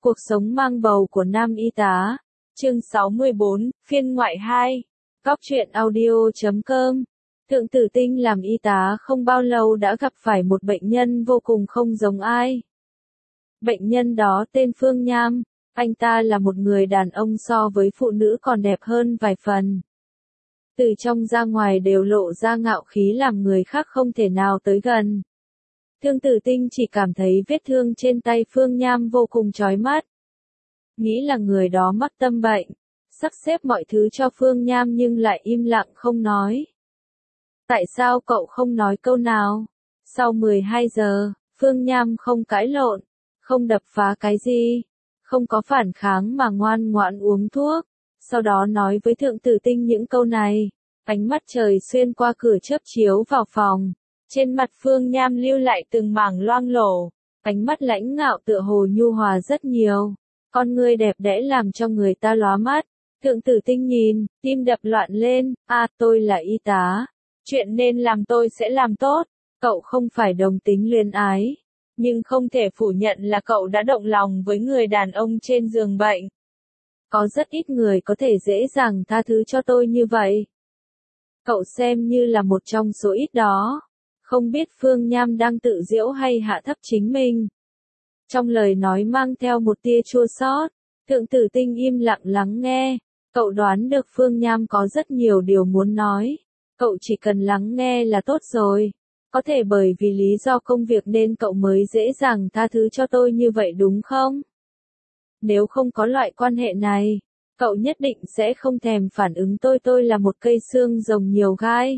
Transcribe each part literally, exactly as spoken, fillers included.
Cuộc sống mang bầu của nam y tá. Chương sáu mươi bốn, phiên ngoại hai. Góc truyện audio chấm com. Thượng Tử Tinh làm y tá không bao lâu đã gặp phải một bệnh nhân vô cùng không giống ai. Bệnh nhân đó tên Phương Nham, anh ta là một người đàn ông so với phụ nữ còn đẹp hơn vài phần. Từ trong ra ngoài đều lộ ra ngạo khí làm người khác không thể nào tới gần. Thượng Tử Tinh chỉ cảm thấy vết thương trên tay Phương Nham vô cùng chói mắt. Nghĩ là người đó mắc tâm bệnh, sắp xếp mọi thứ cho Phương Nham nhưng lại im lặng không nói. Tại sao cậu không nói câu nào? Sau mười hai giờ, Phương Nham không cãi lộn, không đập phá cái gì, không có phản kháng mà ngoan ngoãn uống thuốc. Sau đó nói với Thượng Tử Tinh những câu này. Ánh mắt trời xuyên qua cửa chớp chiếu vào phòng. Trên mặt Phương Nham lưu lại từng mảng loang lổ. Ánh mắt lãnh ngạo tựa hồ nhu hòa rất nhiều. Con người đẹp đẽ làm cho người ta lóa mắt. Thượng Tử Tinh nhìn, tim đập loạn lên. À, tôi là y tá. Chuyện nên làm tôi sẽ làm tốt. Cậu không phải đồng tính luyến ái. Nhưng không thể phủ nhận là cậu đã động lòng với người đàn ông trên giường bệnh. Có rất ít người có thể dễ dàng tha thứ cho tôi như vậy. Cậu xem như là một trong số ít đó. Không biết Phương Nham đang tự giễu hay hạ thấp chính mình. Trong lời nói mang theo một tia chua xót. Thượng Tử Tinh im lặng lắng nghe. Cậu đoán được Phương Nham có rất nhiều điều muốn nói. Cậu chỉ cần lắng nghe là tốt rồi. Có thể bởi vì lý do công việc nên cậu mới dễ dàng tha thứ cho tôi như vậy đúng không? Nếu không có loại quan hệ này, cậu nhất định sẽ không thèm phản ứng tôi tôi là một cây xương rồng nhiều gai.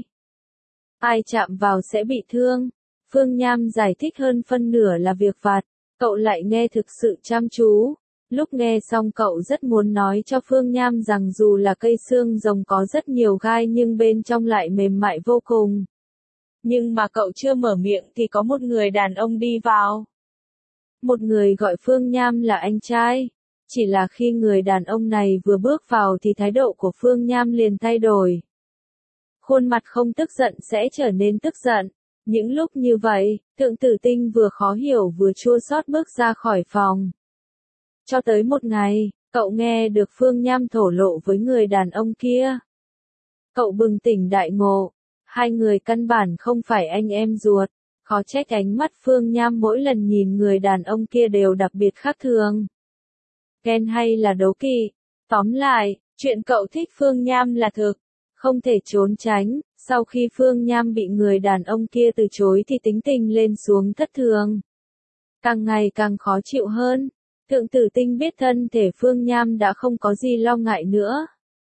Ai chạm vào sẽ bị thương. Phương Nham giải thích hơn phân nửa là việc vặt. Cậu lại nghe thực sự chăm chú. Lúc nghe xong cậu rất muốn nói cho Phương Nham rằng dù là cây xương rồng có rất nhiều gai nhưng bên trong lại mềm mại vô cùng. Nhưng mà cậu chưa mở miệng thì có một người đàn ông đi vào. Một người gọi Phương Nham là anh trai. Chỉ là khi người đàn ông này vừa bước vào thì thái độ của Phương Nham liền thay đổi. Khuôn mặt không tức giận sẽ trở nên tức giận. Những lúc như vậy, Thượng Tử Tinh vừa khó hiểu vừa chua xót bước ra khỏi phòng. Cho tới một ngày, cậu nghe được Phương Nham thổ lộ với người đàn ông kia. Cậu bừng tỉnh đại ngộ. Hai người căn bản không phải anh em ruột. Khó trách ánh mắt Phương Nham mỗi lần nhìn người đàn ông kia đều đặc biệt khác thường. Ghen hay là đố kỵ? Tóm lại, chuyện cậu thích Phương Nham là thực. Không thể trốn tránh. Sau khi Phương Nham bị người đàn ông kia từ chối thì tính tình lên xuống thất thường. Càng ngày càng khó chịu hơn. Thượng Tử Tinh biết thân thể Phương Nham đã không có gì lo ngại nữa.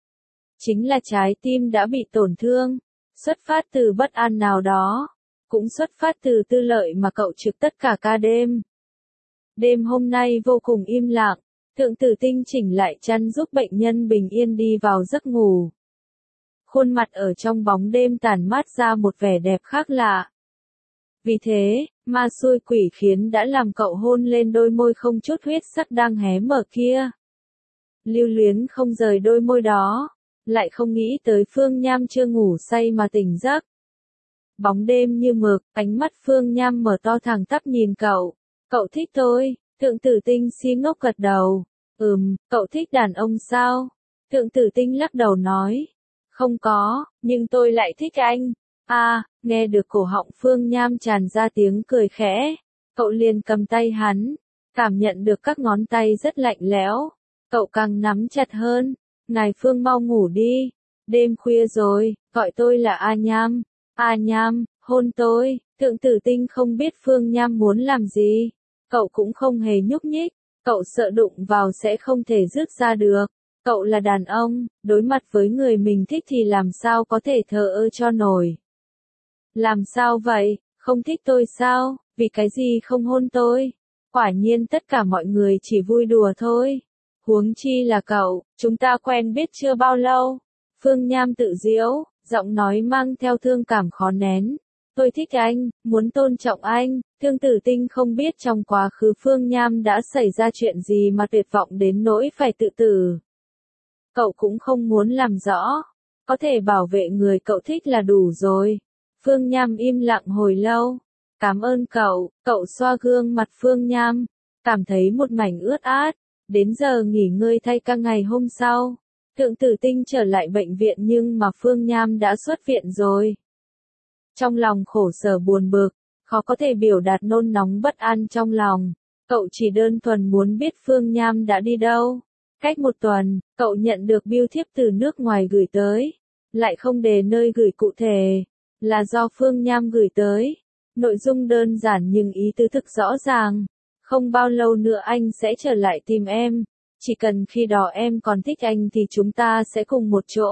Chính là trái tim đã bị tổn thương. Xuất phát từ bất an nào đó. Cũng xuất phát từ tư lợi mà cậu trực tất cả ca đêm. Đêm hôm nay vô cùng im lặng. Thượng Tử Tinh chỉnh lại chăn giúp bệnh nhân bình yên đi vào giấc ngủ. Khuôn mặt ở trong bóng đêm tản mát ra một vẻ đẹp khác lạ. Vì thế, ma xui quỷ khiến đã làm cậu hôn lên đôi môi không chút huyết sắc đang hé mở kia. Lưu luyến không rời đôi môi đó, lại không nghĩ tới Phương Nham chưa ngủ say mà tỉnh giấc. Bóng đêm như mực, ánh mắt Phương Nham mở to thẳng tắp nhìn cậu. Cậu thích tôi? Thượng Tử Tinh si ngốc gật đầu. Ừm, cậu thích đàn ông sao? Thượng Tử Tinh lắc đầu nói. Không có, nhưng tôi lại thích anh. À, nghe được cổ họng Phương Nham tràn ra tiếng cười khẽ. Cậu liền cầm tay hắn, cảm nhận được các ngón tay rất lạnh lẽo. Cậu càng nắm chặt hơn. Ngài Phương mau ngủ đi. Đêm khuya rồi, gọi tôi là A Nham. A Nham, hôn tôi. Thượng Tử Tinh không biết Phương Nham muốn làm gì. Cậu cũng không hề nhúc nhích. Cậu sợ đụng vào sẽ không thể rước ra được. Cậu là đàn ông, đối mặt với người mình thích thì làm sao có thể thờ ơ cho nổi. Làm sao vậy, không thích tôi sao, vì cái gì không hôn tôi? Quả nhiên tất cả mọi người chỉ vui đùa thôi. Huống chi là cậu, chúng ta quen biết chưa bao lâu. Phương Nham tự giễu, giọng nói mang theo thương cảm khó nén. Tôi thích anh, muốn tôn trọng anh. Thượng Tử Tinh không biết trong quá khứ Phương Nham đã xảy ra chuyện gì mà tuyệt vọng đến nỗi phải tự tử. Cậu cũng không muốn làm rõ. Có thể bảo vệ người cậu thích là đủ rồi. Phương Nham im lặng hồi lâu. Cảm ơn cậu. Cậu xoa gương mặt Phương Nham. cảm thấy một mảnh ướt át. Đến giờ nghỉ ngơi thay ca ngày hôm sau, Thượng Tử Tinh trở lại bệnh viện nhưng mà Phương Nham đã xuất viện rồi. Trong lòng khổ sở buồn bực, khó có thể biểu đạt nôn nóng bất an trong lòng. Cậu chỉ đơn thuần muốn biết Phương Nham đã đi đâu. Cách một tuần, cậu nhận được bưu thiếp từ nước ngoài gửi tới. Lại không đề nơi gửi cụ thể, là do Phương Nham gửi tới. Nội dung đơn giản nhưng ý tứ thực rõ ràng. Không bao lâu nữa anh sẽ trở lại tìm em. Chỉ cần khi đó em còn thích anh thì chúng ta sẽ cùng một chỗ.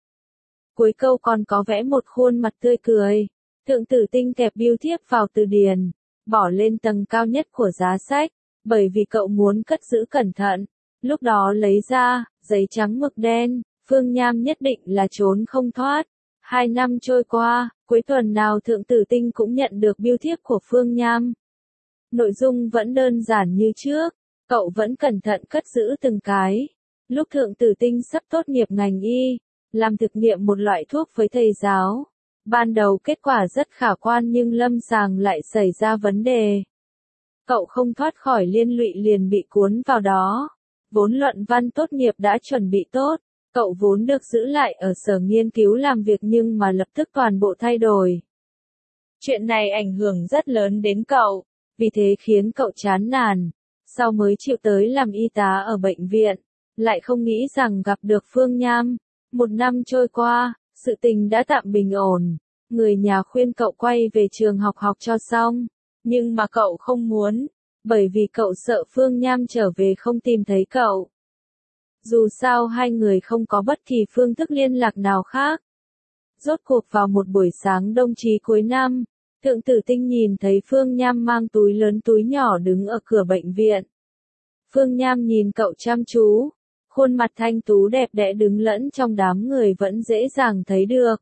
Cuối câu còn có vẽ một khuôn mặt tươi cười. Thượng Tử Tinh kẹp bưu thiếp vào từ điển, bỏ lên tầng cao nhất của giá sách, bởi vì cậu muốn cất giữ cẩn thận. Lúc đó lấy ra, giấy trắng mực đen, Phương Nham nhất định là trốn không thoát. Hai năm trôi qua, cuối tuần nào Thượng Tử Tinh cũng nhận được bưu thiếp của Phương Nham. Nội dung vẫn đơn giản như trước, cậu vẫn cẩn thận cất giữ từng cái. Lúc Thượng Tử Tinh sắp tốt nghiệp ngành y, làm thực nghiệm một loại thuốc với thầy giáo. Ban đầu kết quả rất khả quan nhưng lâm sàng lại xảy ra vấn đề. Cậu không thoát khỏi liên lụy liền bị cuốn vào đó. Vốn luận văn tốt nghiệp đã chuẩn bị tốt, cậu vốn được giữ lại ở sở nghiên cứu làm việc nhưng mà lập tức toàn bộ thay đổi. Chuyện này ảnh hưởng rất lớn đến cậu, vì thế khiến cậu chán nản. Sau mới chịu tới làm y tá ở bệnh viện, lại không nghĩ rằng gặp được Phương Nham. Một năm trôi qua, sự tình đã tạm bình ổn. Người nhà khuyên cậu quay về trường học học cho xong, nhưng mà cậu không muốn, bởi vì cậu sợ Phương Nham trở về không tìm thấy cậu. Dù sao hai người không có bất kỳ phương thức liên lạc nào khác. Rốt cuộc vào một buổi sáng đông chí cuối năm, Thượng Tử Tinh nhìn thấy Phương Nham mang túi lớn túi nhỏ đứng ở cửa bệnh viện. Phương Nham nhìn cậu chăm chú, khuôn mặt thanh tú đẹp đẽ đứng lẫn trong đám người vẫn dễ dàng thấy được.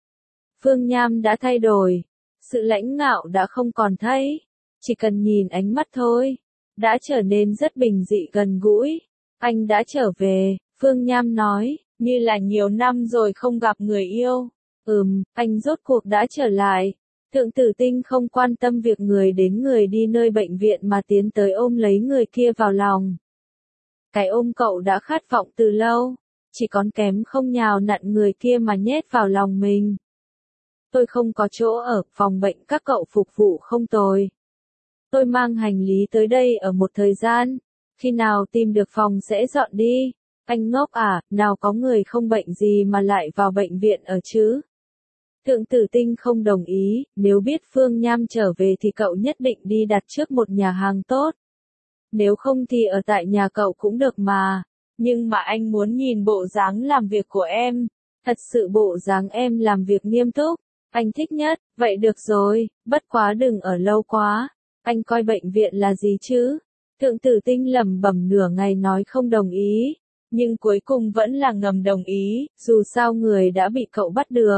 Phương Nham đã thay đổi, sự lãnh ngạo đã không còn thấy, chỉ cần nhìn ánh mắt thôi, đã trở nên rất bình dị gần gũi. Anh đã trở về, Phương Nham nói, như là nhiều năm rồi không gặp người yêu. Ừm, anh rốt cuộc đã trở lại. Thượng Tử Tinh không quan tâm việc người đến người đi nơi bệnh viện mà tiến tới ôm lấy người kia vào lòng. Cái ôm cậu đã khát vọng từ lâu, chỉ còn kém không nhào nặn người kia mà nhét vào lòng mình. Tôi không có chỗ ở, phòng bệnh các cậu phục vụ không tồi. Tôi mang hành lý tới đây ở một thời gian, khi nào tìm được phòng sẽ dọn đi. Anh ngốc à, nào có người không bệnh gì mà lại vào bệnh viện ở chứ? Thượng Tử Tinh không đồng ý, nếu biết Phương Nham trở về thì cậu nhất định đi đặt trước một nhà hàng tốt. Nếu không thì ở tại nhà cậu cũng được mà. Nhưng mà anh muốn nhìn bộ dáng làm việc của em. Thật sự bộ dáng em làm việc nghiêm túc. Anh thích nhất, vậy được rồi, bất quá đừng ở lâu quá. Anh coi bệnh viện là gì chứ? Thượng Tử Tinh lẩm bẩm nửa ngày nói không đồng ý. Nhưng cuối cùng vẫn là ngầm đồng ý, dù sao người đã bị cậu bắt được.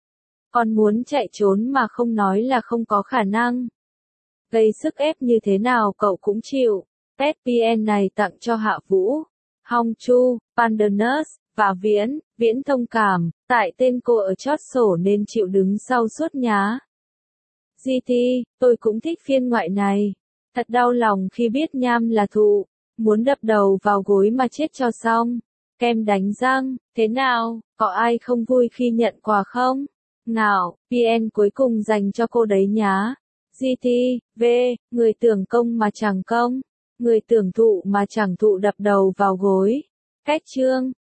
Còn muốn chạy trốn mà không nói là không có khả năng. Gây sức ép như thế nào cậu cũng chịu. pê vê en này tặng cho Hạ Vũ, Hong Chu, Pandanus, và Viễn, Viễn thông cảm, tại tên cô ở chót sổ nên chịu đứng sau suốt nhá. giê tê, tôi cũng thích phiên ngoại này. Thật đau lòng khi biết Nham là thụ, muốn đập đầu vào gối mà chết cho xong. Kem đánh răng, thế nào, có ai không vui khi nhận quà không? Nào, vê en cuối cùng dành cho cô đấy nhá. giê tê, V, người tưởng công mà chẳng công, người tưởng thụ mà chẳng thụ đập đầu vào gối. Cách chương